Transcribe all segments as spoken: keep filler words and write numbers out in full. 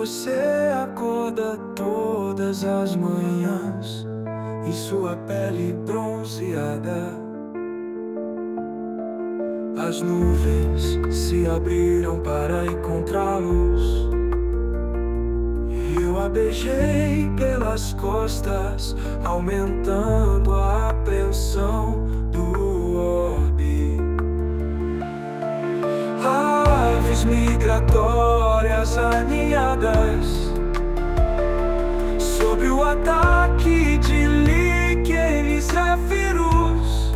Você acorda todas as manhãs e sua pele bronzeada. As nuvens se abriram para encontrá-los. Eu a beijei pelas costas, aumentando a apreensão do orbe. Aves migratórias aninhadas sob o ataque de líquenes zéfiros.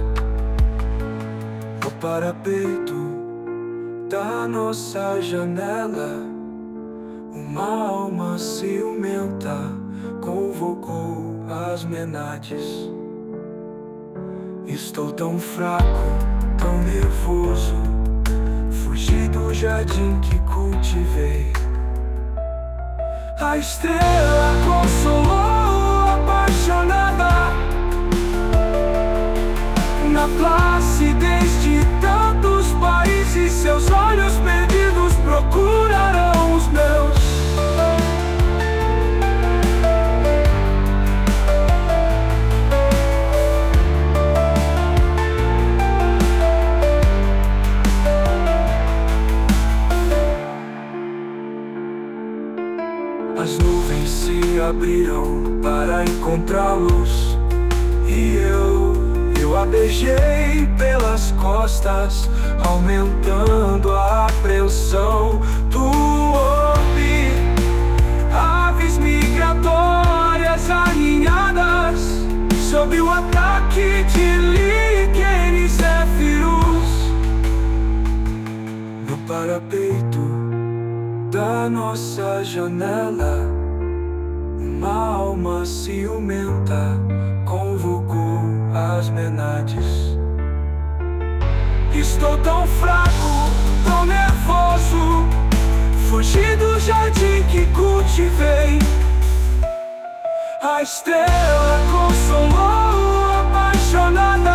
No parapeito da nossa janela, uma alma ciumenta convocou as menades. Estou tão fraco, tão nervoso, fugi do jardim que cultivei. A estrela consolou apaixonada na placidez de tantos países. Seus olhos perdidos procurarão os meus. As nuvens se abriram para encontrá-los, e eu, eu a beijei pelas costas, aumentando a apreensão do orbe. Aves migratórias aninhadas sob o ataque de líquenes zéfiros. No parapeito da nossa janela, uma alma ciumenta convocou as menades. Estou tão fraco, tão nervoso, fugi do jardim que cultivei. A estrela consolou apaixonada